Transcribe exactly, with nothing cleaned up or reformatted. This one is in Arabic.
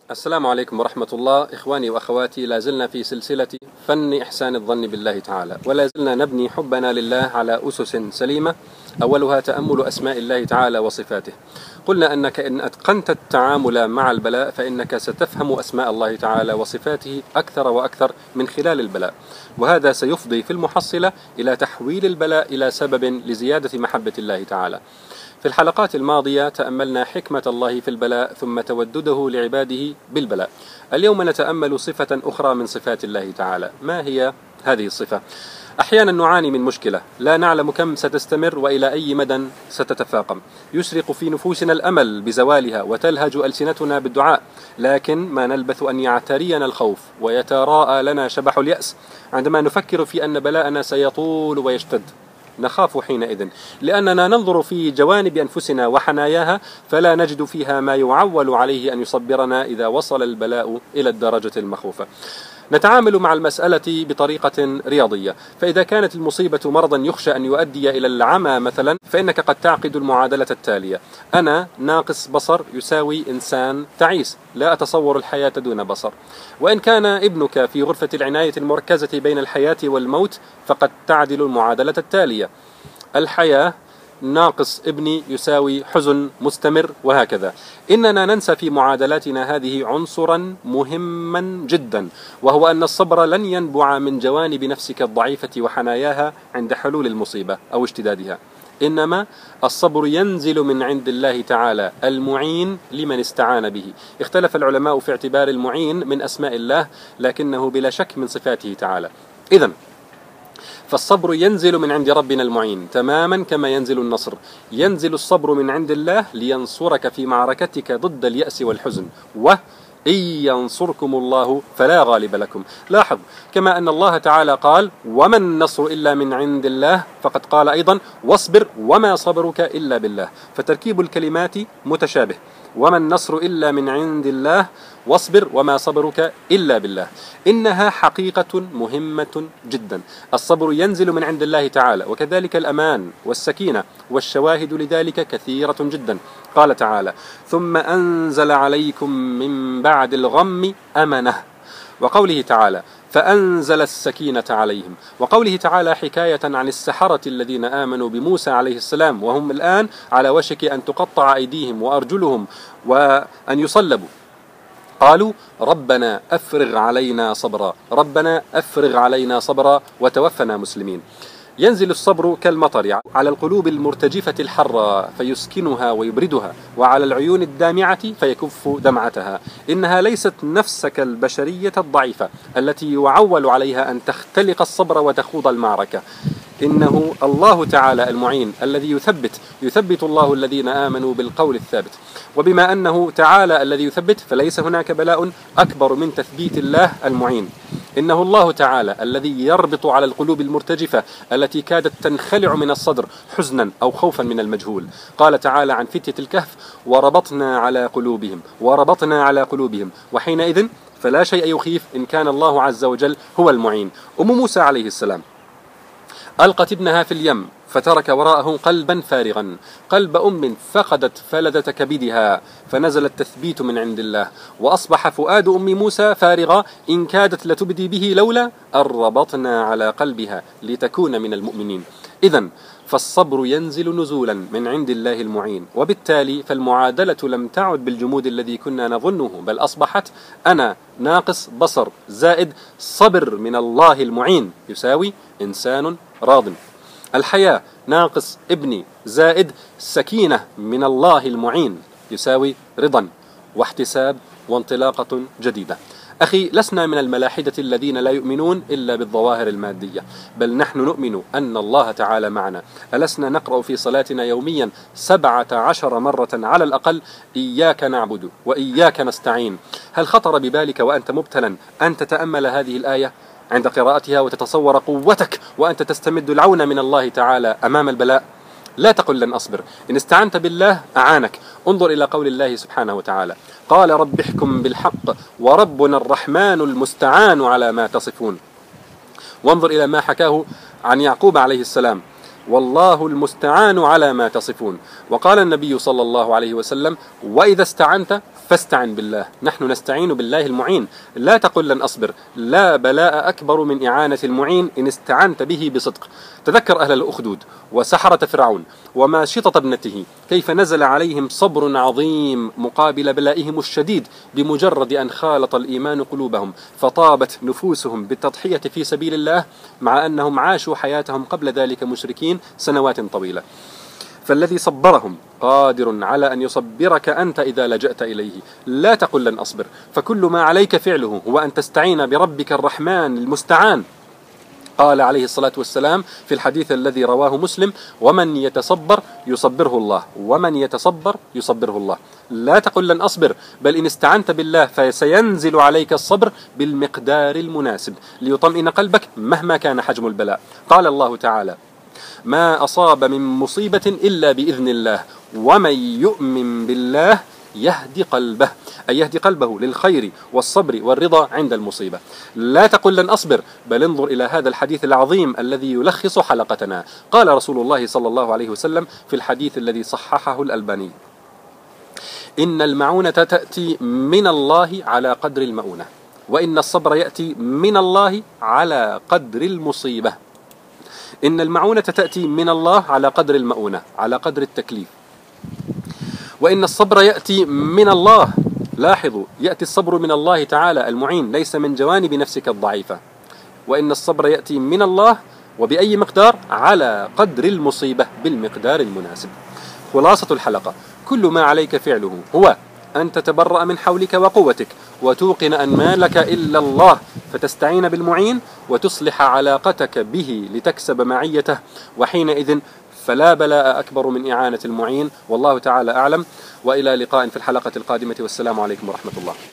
السلام عليكم ورحمة الله. إخواني وأخواتي، لا زلنا في سلسلة فن إحسان الظن بالله تعالى، ولا زلنا نبني حبنا لله على أسس سليمة، أولها تأمل أسماء الله تعالى وصفاته. قلنا أنك إن أتقنت التعامل مع البلاء فإنك ستفهم أسماء الله تعالى وصفاته أكثر وأكثر من خلال البلاء، وهذا سيفضي في المحصلة إلى تحويل البلاء إلى سبب لزيادة محبة الله تعالى. في الحلقات الماضية تأملنا حكمة الله في البلاء ثم تودده لعباده بالبلاء. اليوم نتأمل صفة أخرى من صفات الله تعالى. ما هي هذه الصفة؟ أحيانا نعاني من مشكلة لا نعلم كم ستستمر وإلى أي مدى ستتفاقم، يشرق في نفوسنا الأمل بزوالها وتلهج ألسنتنا بالدعاء، لكن ما نلبث أن يعترينا الخوف ويتراءى لنا شبح اليأس عندما نفكر في أن بلاءنا سيطول ويشتد. نخاف حينئذ لأننا ننظر في جوانب أنفسنا وحناياها فلا نجد فيها ما يعول عليه أن يصبرنا إذا وصل البلاء إلى الدرجة المخوفة. نتعامل مع المسألة بطريقة رياضية، فإذا كانت المصيبة مرضا يخشى أن يؤدي إلى العمى مثلا، فإنك قد تعقد المعادلة التالية: أنا ناقص بصر يساوي إنسان تعيس، لا أتصور الحياة دون بصر. وإن كان ابنك في غرفة العناية المركزة بين الحياة والموت فقد تعدل المعادلة التالية: الحياة ناقص ابني يساوي حزن مستمر، وهكذا. إننا ننسى في معادلاتنا هذه عنصرا مهما جدا، وهو أن الصبر لن ينبع من جوانب نفسك الضعيفة وحناياها عند حلول المصيبة أو اشتدادها، إنما الصبر ينزل من عند الله تعالى المعين لمن استعان به. اختلف العلماء في اعتبار المعين من أسماء الله، لكنه بلا شك من صفاته تعالى. إذن فالصبر ينزل من عند ربنا المعين تماما كما ينزل النصر. ينزل الصبر من عند الله لينصرك في معركتك ضد اليأس والحزن، وإن ينصركم الله فلا غالب لكم. لاحظ كما أن الله تعالى قال: وما النصر إلا من عند الله، فقد قال أيضا: واصبر وما صبرك إلا بالله. فتركيب الكلمات متشابه: وما النصر إلا من عند الله، واصبر وما صبرك إلا بالله. إنها حقيقة مهمة جدا. الصبر ينزل من عند الله تعالى، وكذلك الأمان والسكينة، والشواهد لذلك كثيرة جدا. قال تعالى: ثم أنزل عليكم من بعد الغم أمنة. وقوله تعالى: فأنزل السكينة عليهم. وقوله تعالى حكاية عن السحرة الذين آمنوا بموسى عليه السلام وهم الآن على وشك أن تقطع أيديهم وأرجلهم وأن يصلبوا، قالوا: ربنا أفرغ علينا صبرا، ربنا أفرغ علينا صبرا وتوفنا مسلمين. ينزل الصبر كالمطر على القلوب المرتجفة الحرة فيسكنها ويبردها، وعلى العيون الدامعة فيكف دمعتها. إنها ليست نفسك البشرية الضعيفة التي يعول عليها أن تختلق الصبر وتخوض المعركة. إنه الله تعالى المعين الذي يثبت يثبت الله الذين آمنوا بالقول الثابت. وبما أنه تعالى الذي يثبت فليس هناك بلاء أكبر من تثبيت الله المعين. إنه الله تعالى الذي يربط على القلوب المرتجفة التي كادت تنخلع من الصدر حزنا أو خوفا من المجهول. قال تعالى عن فتية الكهف: وربطنا على قلوبهم وربطنا على قلوبهم وحينئذ فلا شيء يخيف إن كان الله عز وجل هو المعين. أم موسى عليه السلام ألقت ابنها في اليم فترك وراءه قلبا فارغا، قلب أم فقدت فلذة كبدها، فنزل التثبيت من عند الله، وأصبح فؤاد أم موسى فارغا إن كادت لتبدي به لولا أن ربطنا على قلبها لتكون من المؤمنين. إذن فالصبر ينزل نزولا من عند الله المعين، وبالتالي فالمعادلة لم تعد بالجمود الذي كنا نظنه، بل أصبحت أنا ناقص بصر زائد صبر من الله المعين يساوي إنسان راض. الحياة ناقص ابني زائد سكينة من الله المعين يساوي رضا واحتساب وانطلاقة جديدة. أخي، لسنا من الملاحدة الذين لا يؤمنون إلا بالظواهر المادية، بل نحن نؤمن أن الله تعالى معنا. ألسنا نقرأ في صلاتنا يوميا سبعة عشر مرة على الأقل: إياك نعبد وإياك نستعين؟ هل خطر ببالك وأنت مبتلا أن تتأمل هذه الآية عند قراءتها وتتصور قوتك وأنت تستمد العون من الله تعالى أمام البلاء؟ لا تقل لن أصبر، إن استعنت بالله أعانك. انظر إلى قول الله سبحانه وتعالى: قال رب احكم بالحق وربنا الرحمن المستعان على ما تصفون. وانظر إلى ما حكاه عن يعقوب عليه السلام: والله المستعان على ما تصفون. وقال النبي صلى الله عليه وسلم: وإذا استعنت فاستعن بالله. نحن نستعين بالله المعين. لا تقل لن أصبر، لا بلاء أكبر من إعانة المعين إن استعنت به بصدق. تذكر أهل الأخدود وسحرة فرعون وماشطة ابنته، كيف نزل عليهم صبر عظيم مقابل بلائهم الشديد بمجرد أن خالط الإيمان قلوبهم، فطابت نفوسهم بالتضحية في سبيل الله، مع أنهم عاشوا حياتهم قبل ذلك مشركين سنوات طويلة. فالذي صبرهم قادر على أن يصبرك أنت إذا لجأت إليه. لا تقل لن أصبر، فكل ما عليك فعله هو أن تستعين بربك الرحمن المستعان. قال عليه الصلاة والسلام في الحديث الذي رواه مسلم: ومن يتصبر يصبره الله، ومن يتصبر يصبره الله. لا تقل لن أصبر، بل إن استعنت بالله فسينزل عليك الصبر بالمقدار المناسب ليطمئن قلبك مهما كان حجم البلاء. قال الله تعالى: ما أصاب من مصيبة إلا بإذن الله، ومن يؤمن بالله يهدي قلبه، أي يهدي قلبه للخير والصبر والرضا عند المصيبة. لا تقل لن أصبر، بل انظر إلى هذا الحديث العظيم الذي يلخص حلقتنا. قال رسول الله صلى الله عليه وسلم في الحديث الذي صححه الألباني: إن المعونة تأتي من الله على قدر المؤونة، وإن الصبر يأتي من الله على قدر المصيبة. إن المعونة تأتي من الله على قدر المؤونة، على قدر التكليف. وإن الصبر يأتي من الله، لاحظوا، يأتي الصبر من الله تعالى المعين، ليس من جوانب نفسك الضعيفة. وإن الصبر يأتي من الله، وبأي مقدار؟ على قدر المصيبة بالمقدار المناسب. خلاصة الحلقة: كل ما عليك فعله هو أن تتبرأ من حولك وقوتك، وتوقن أن ما لك إلا الله، فتستعين بالمعين وتصلح علاقتك به لتكسب معيته، وحينئذ فلا بلاء أكبر من إعانة المعين. والله تعالى أعلم، وإلى لقاء في الحلقة القادمة، والسلام عليكم ورحمة الله.